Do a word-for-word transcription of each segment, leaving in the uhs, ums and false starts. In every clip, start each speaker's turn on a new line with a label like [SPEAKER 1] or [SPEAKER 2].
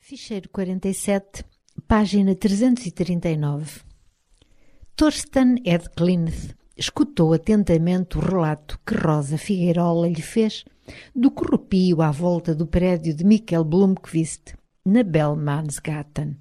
[SPEAKER 1] Ficheiro quarenta e sete, página trezentos e trinta e nove. Thorsten Edklint escutou atentamente o relato que Rosa Figueirola lhe fez do corrupio à volta do prédio de Michael Blomqvist, na Bellmansgatan.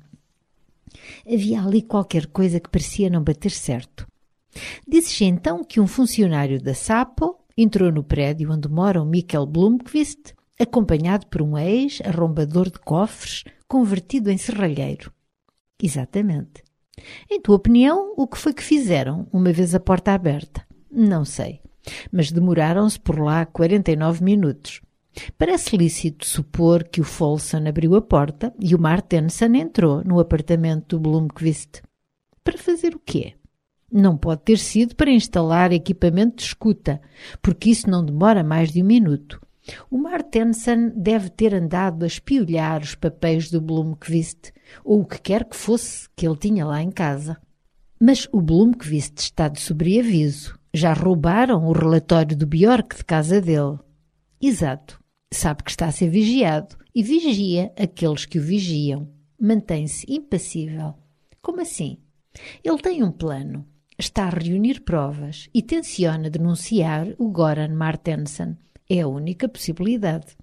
[SPEAKER 1] Havia ali qualquer coisa que parecia não bater certo. Disse-se então que um funcionário da Sapo entrou no prédio onde mora o Michael Blomqvist, acompanhado por um ex-arrombador de cofres convertido em serralheiro. Exatamente. Em tua opinião, o que foi que fizeram, uma vez a porta aberta? Não sei, mas demoraram-se por lá quarenta e nove minutos. Parece lícito supor que o Folsom abriu a porta e o Martensen entrou no apartamento do Blomqvist. Para fazer o quê? Não pode ter sido para instalar equipamento de escuta, porque isso não demora mais de um minuto. O Martensen deve ter andado a espiolhar os papéis do Blomqvist, ou o que quer que fosse que ele tinha lá em casa. Mas o Blomqvist está de sobreaviso. Já roubaram o relatório do Bjork de casa dele. Exato. Sabe que está a ser vigiado e vigia aqueles que o vigiam. Mantém-se impassível. Como assim? Ele tem um plano. Está a reunir provas e tenciona denunciar o Goran Martensen. É a única possibilidade.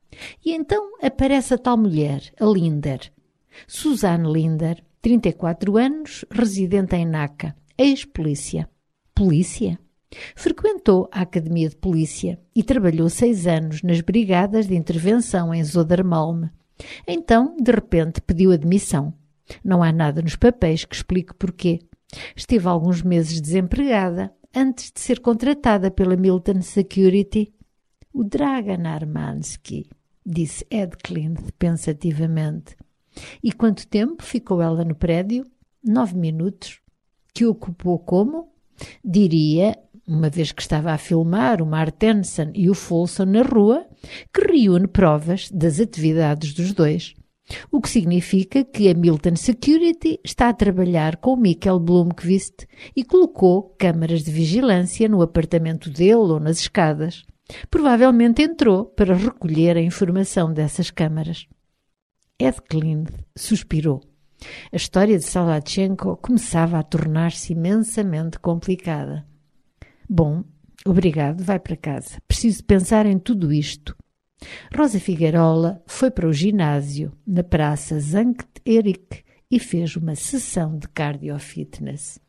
[SPEAKER 1] E então aparece a tal mulher, a Linder. Susanne Linder, trinta e quatro anos, residente em Nacka, ex-polícia. Polícia? Frequentou a Academia de Polícia e trabalhou seis anos nas brigadas de intervenção em Södermalm. Então, de repente, pediu admissão. Não há nada nos papéis que explique porquê. Esteve alguns meses desempregada antes de ser contratada pela Milton Security. O Dragan Armansky, disse Edklint pensativamente. E quanto tempo ficou ela no prédio? Nove minutos. Que ocupou como? Diria, uma vez que estava a filmar o Martensen e o Folsom na rua, que reúne provas das atividades dos dois. O que significa que a Milton Security está a trabalhar com o Michael Blomqvist e colocou câmaras de vigilância no apartamento dele ou nas escadas. Provavelmente entrou para recolher a informação dessas câmaras. Edklint suspirou. A história de Saladchenko começava a tornar-se imensamente complicada. Bom, obrigado, vai para casa. Preciso pensar em tudo isto. Rosa Figueirola foi para o ginásio na praça Sankt Erik e fez uma sessão de cardio-fitness.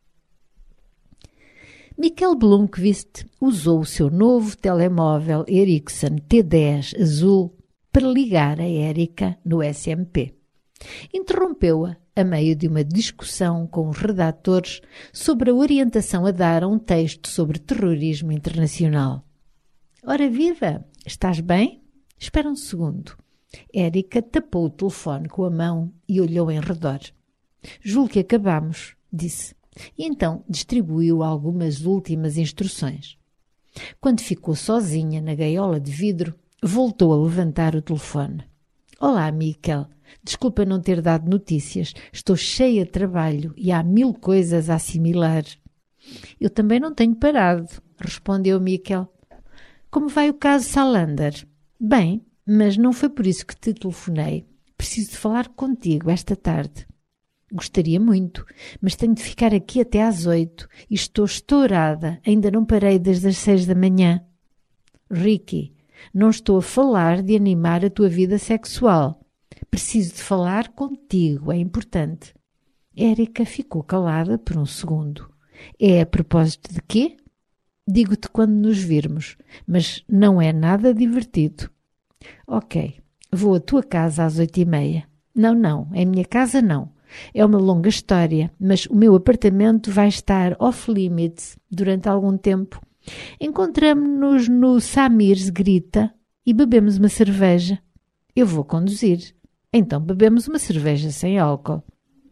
[SPEAKER 1] Michael Blomqvist usou o seu novo telemóvel Ericsson T dez azul para ligar a Erika no S M P. Interrompeu-a a meio de uma discussão com os redatores sobre a orientação a dar a um texto sobre terrorismo internacional. Ora viva, estás bem? Espera um segundo. Erika tapou o telefone com a mão e olhou em redor. Julgo que acabamos, disse. E então distribuiu algumas últimas instruções. Quando ficou sozinha na gaiola de vidro, voltou a levantar o telefone. Olá, Michael. Desculpa não ter dado notícias. Estou cheia de trabalho e há mil coisas a assimilar. Eu também não tenho parado, respondeu Michael. Como vai o caso Salander? Bem, mas não foi por isso que te telefonei. Preciso de falar contigo esta tarde. Gostaria muito, mas tenho de ficar aqui até às oito e estou estourada, ainda não parei desde as seis da manhã. Ricky, não estou a falar de animar a tua vida sexual. Preciso de falar contigo, é importante. Erika ficou calada por um segundo. É a propósito de quê? Digo-te quando nos virmos, mas não é nada divertido. Ok, vou à tua casa às oito e meia. Não, não, em minha casa não. É uma longa história, mas o meu apartamento vai estar off-limits durante algum tempo. Encontramo-nos no Samir's Grita e bebemos uma cerveja. Eu vou conduzir. Então bebemos uma cerveja sem álcool.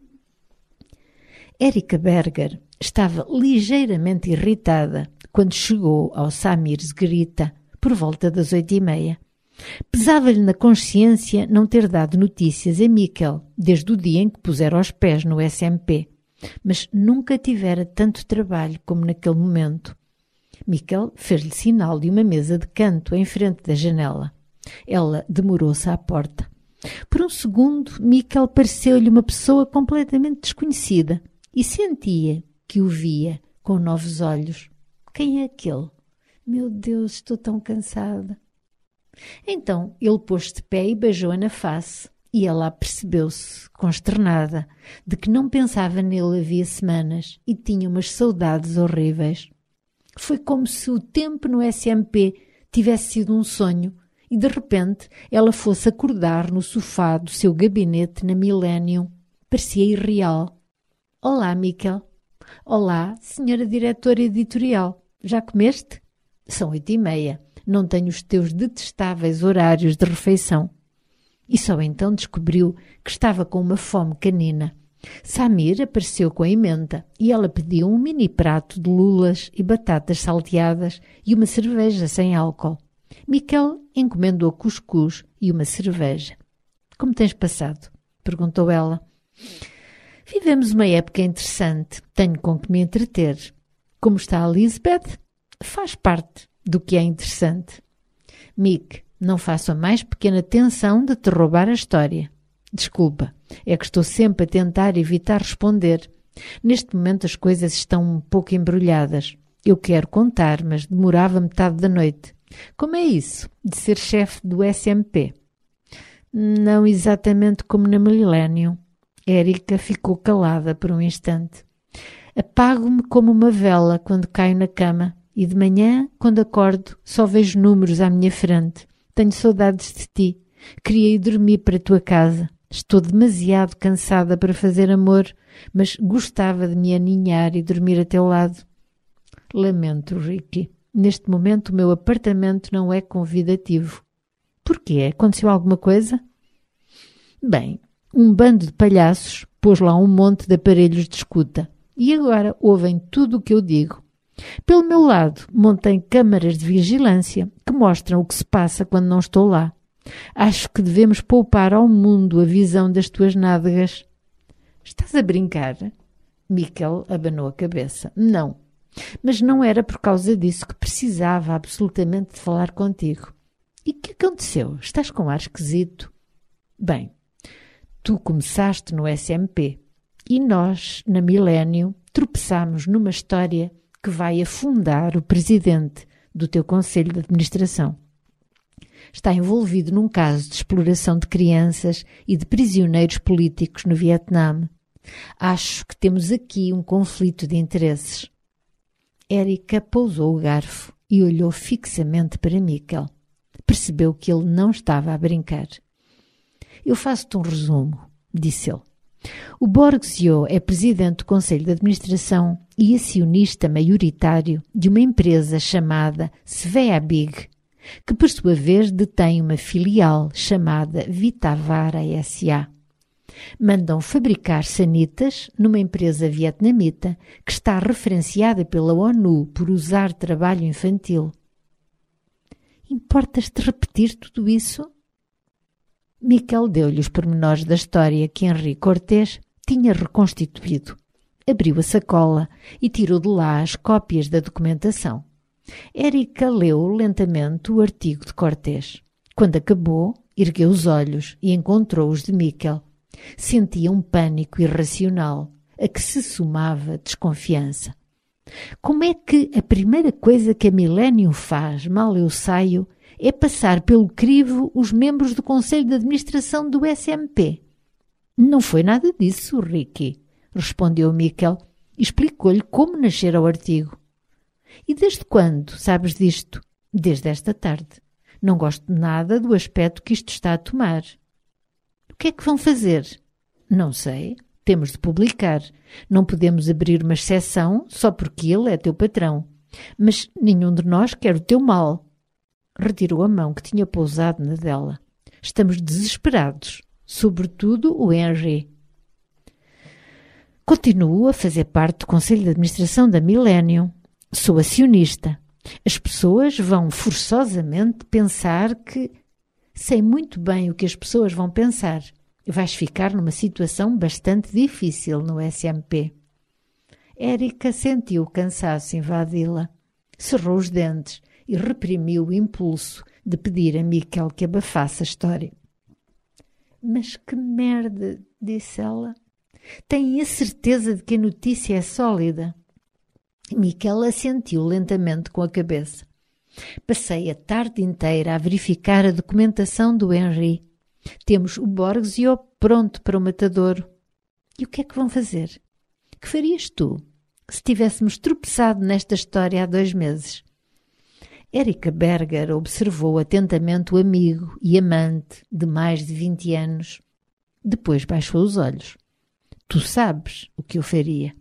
[SPEAKER 1] Erika Berger estava ligeiramente irritada quando chegou ao Samir's Grita por volta das oito e meia. Pesava-lhe na consciência não ter dado notícias a Michael desde o dia em que pusera os pés no S M P, mas nunca tivera tanto trabalho como naquele momento. Michael fez-lhe sinal de uma mesa de canto em frente da janela. Ela demorou-se à porta. Por um segundo, Mikkel pareceu-lhe uma pessoa completamente desconhecida e sentia que o via com novos olhos. Quem é aquele? Meu Deus, estou tão cansada. Então ele pôs-se de pé e beijou-a na face, e ela percebeu-se, consternada, de que não pensava nele havia semanas e tinha umas saudades horríveis. Foi como se o tempo no S M P tivesse sido um sonho e de repente ela fosse acordar no sofá do seu gabinete na Millennium. Parecia irreal. Olá, Mikkel. Olá, senhora diretora editorial. Já comeste? São oito e meia. Não tenho os teus detestáveis horários de refeição. E só então descobriu que estava com uma fome canina. Samir apareceu com a emenda e ela pediu um mini prato de lulas e batatas salteadas e uma cerveja sem álcool. Mikkel encomendou cuscuz e uma cerveja. Como tens passado? Perguntou ela. Vivemos uma época interessante. Tenho com que me entreter. Como está a Lisbeth? Faz parte do que é interessante. Mick, não faço a mais pequena tensão de te roubar a história. Desculpa, é que estou sempre a tentar evitar responder. Neste momento as coisas estão um pouco embrulhadas. Eu quero contar, mas demorava metade da noite. Como é isso, de ser chefe do S M P? Não exatamente como na Millennium. Érica ficou calada por um instante. Apago-me como uma vela quando caio na cama e de manhã, quando acordo, só vejo números à minha frente. Tenho saudades de ti. Queria ir dormir para a tua casa. Estou demasiado cansada para fazer amor, mas gostava de me aninhar e dormir a teu lado. Lamento, Ricky. Neste momento o meu apartamento não é convidativo. Porquê? Aconteceu alguma coisa? Bem, um bando de palhaços pôs lá um monte de aparelhos de escuta e agora ouvem tudo o que eu digo. Pelo meu lado, montei câmaras de vigilância que mostram o que se passa quando não estou lá. Acho que devemos poupar ao mundo a visão das tuas nádegas. Estás a brincar? Mikkel abanou a cabeça. Não, mas não era por causa disso que precisava absolutamente de falar contigo. E o que aconteceu? Estás com ar esquisito. Bem, tu começaste no S M P e nós, na Millennium, tropeçámos numa história que vai afundar o presidente do teu conselho de administração. Está envolvido num caso de exploração de crianças e de prisioneiros políticos no Vietnã. Acho que temos aqui um conflito de interesses. Érica pousou o garfo e olhou fixamente para Mikkel. Percebeu que ele não estava a brincar. Eu faço-te um resumo, disse ele. O Borgsio é presidente do Conselho de Administração e acionista maioritário de uma empresa chamada Sveabig, que por sua vez detém uma filial chamada Vitavara S A Mandam fabricar sanitas numa empresa vietnamita que está referenciada pela ONU por usar trabalho infantil. Importas-te repetir tudo isso? Mikkel deu-lhe os pormenores da história que Henri Cortés tinha reconstituído. Abriu a sacola e tirou de lá as cópias da documentação. Érica leu lentamente o artigo de Cortés. Quando acabou, ergueu os olhos e encontrou-os de Mikkel. Sentia um pânico irracional, a que se somava desconfiança. Como é que a primeira coisa que a Millennium faz, mal eu saio, é passar pelo crivo os membros do Conselho de Administração do S M P? Não foi nada disso, Ricky, respondeu Mikkel e explicou-lhe como nascera o artigo. E desde quando sabes disto? Desde esta tarde. Não gosto nada do aspecto que isto está a tomar. O que é que vão fazer? Não sei. Temos de publicar. Não podemos abrir uma exceção só porque ele é teu patrão. Mas nenhum de nós quer o teu mal. Retirou a mão que tinha pousado na dela. Estamos desesperados. Sobretudo o Henri. Continuo a fazer parte do Conselho de Administração da Millennium. Sou acionista. As pessoas vão forçosamente pensar que... Sei muito bem o que as pessoas vão pensar. Vais ficar numa situação bastante difícil no S M P. Érica sentiu o cansaço invadi-la. Cerrou os dentes e reprimiu o impulso de pedir a Mikkel que abafasse a história. Mas que merda, disse ela. Tem a certeza de que a notícia é sólida? Miquel assentiu lentamente com a cabeça. Passei a tarde inteira a verificar a documentação do Henri. Temos o Borgsio pronto para o matadouro. E o que é que vão fazer? Que farias tu, se tivéssemos tropeçado nesta história há dois meses? Erika Berger observou atentamente o amigo e amante de mais de vinte anos. Depois baixou os olhos. Tu sabes o que eu faria.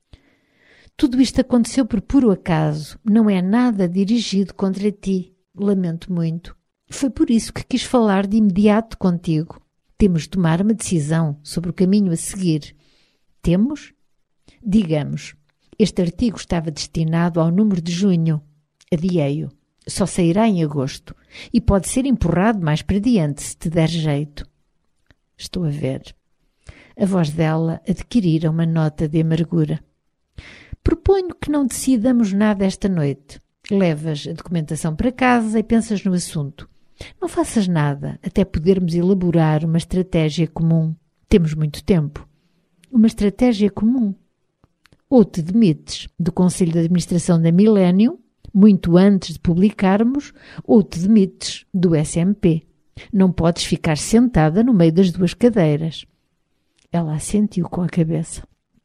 [SPEAKER 1] Tudo isto aconteceu por puro acaso. Não é nada dirigido contra ti. Lamento muito. Foi por isso que quis falar de imediato contigo. Temos de tomar uma decisão sobre o caminho a seguir. Temos? Digamos, este artigo estava destinado ao número de junho. Adiei-o. Só sairá em agosto e pode ser empurrado mais para diante, se te der jeito. Estou a ver. A voz dela adquirira uma nota de amargura. Proponho que não decidamos nada esta noite. Levas a documentação para casa e pensas no assunto. Não faças nada até podermos elaborar uma estratégia comum. Temos muito tempo. Uma estratégia comum. Ou te demites do Conselho de Administração da Millennium, muito antes de publicarmos, ou te demites do S M P. Não podes ficar sentada no meio das duas cadeiras. Ela assentiu com a cabeça.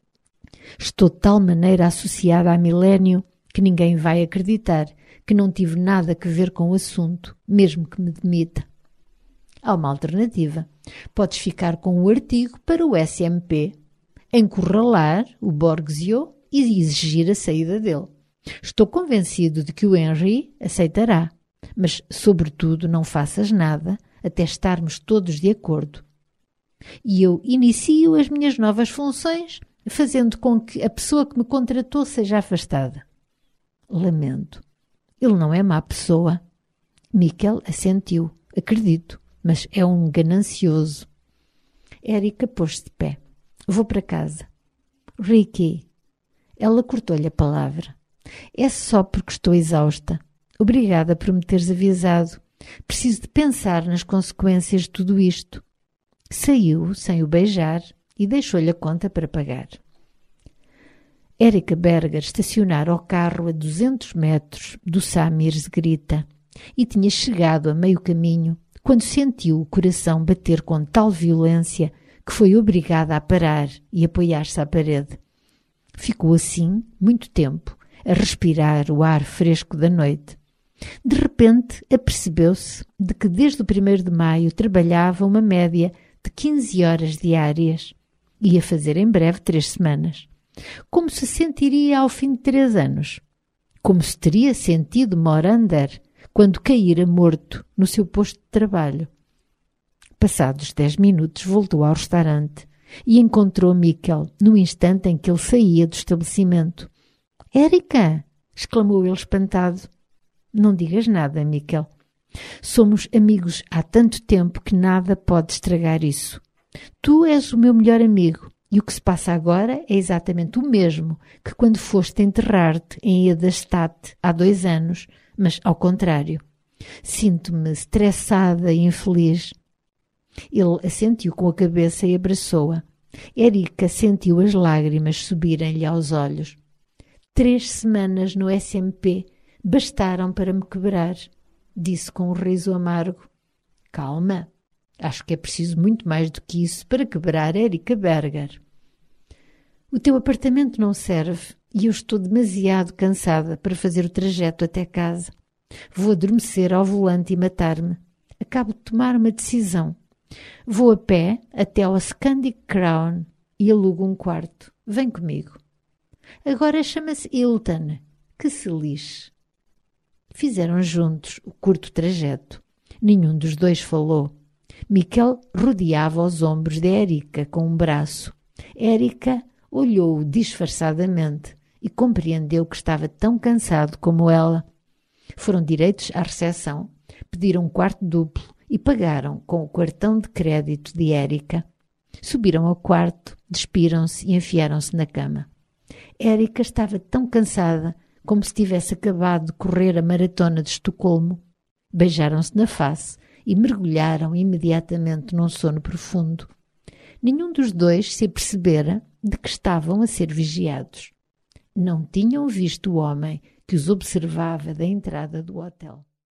[SPEAKER 1] Estou de tal maneira associada à Millennium que ninguém vai acreditar que não tive nada a ver com o assunto, mesmo que me demita. Há uma alternativa. Podes ficar com o artigo para o S M P, encurralar o Borgsio e exigir a saída dele. Estou convencido de que o Henri aceitará, mas, sobretudo, não faças nada até estarmos todos de acordo. E eu inicio as minhas novas funções, fazendo com que a pessoa que me contratou seja afastada. Lamento. Ele não é má pessoa. Miquel assentiu. Acredito, mas é um ganancioso. Erika pôs-se de pé. Vou para casa. Ricky. Ela cortou-lhe a palavra. É só porque estou exausta. Obrigada por me teres avisado. Preciso de pensar nas consequências de tudo isto. Saiu sem o beijar e deixou-lhe a conta para pagar. Erika Berger estacionara o carro a duzentos metros do Samirs Grita e tinha chegado a meio caminho quando sentiu o coração bater com tal violência que foi obrigada a parar e apoiar-se à parede. Ficou assim muito tempo a respirar o ar fresco da noite. De repente apercebeu-se de que desde o primeiro de maio trabalhava uma média de quinze horas diárias. Ia fazer em breve três semanas. Como se sentiria ao fim de três anos? Como se teria sentido Morander quando caíra morto no seu posto de trabalho? Passados dez minutos voltou ao restaurante e encontrou Miquel no instante em que ele saía do estabelecimento. — Erika! — exclamou ele espantado. — Não digas nada, Miquel. Somos amigos há tanto tempo que nada pode estragar isso. Tu és o meu melhor amigo e o que se passa agora é exatamente o mesmo que quando foste enterrar-te em Edastad há dois anos, mas ao contrário. Sinto-me estressada e infeliz. Ele assentiu com a cabeça e abraçou-a. Erika sentiu as lágrimas subirem-lhe aos olhos. Três semanas no S M P bastaram para me quebrar, disse com um riso amargo. Calma, acho que é preciso muito mais do que isso para quebrar Erika Berger. O teu apartamento não serve e eu estou demasiado cansada para fazer o trajeto até casa. Vou adormecer ao volante e matar-me. Acabo de tomar uma decisão. Vou a pé até ao Scandic Crown e alugo um quarto. Vem comigo. Agora chama-se Hilton. Que se lixe. Fizeram juntos o curto trajeto. Nenhum dos dois falou. Miquel rodeava os ombros de Erika com um braço. Erika olhou-o disfarçadamente e compreendeu que estava tão cansado como ela. Foram direitos à recepção, pediram um quarto duplo e pagaram com o cartão de crédito de Erika. Subiram ao quarto, despiram-se e enfiaram-se na cama. Erika estava tão cansada como se tivesse acabado de correr a maratona de Estocolmo. Beijaram-se na face e mergulharam imediatamente num sono profundo. Nenhum dos dois se apercebera de que estavam a ser vigiados. Não tinham visto o homem que os observava da entrada do hotel.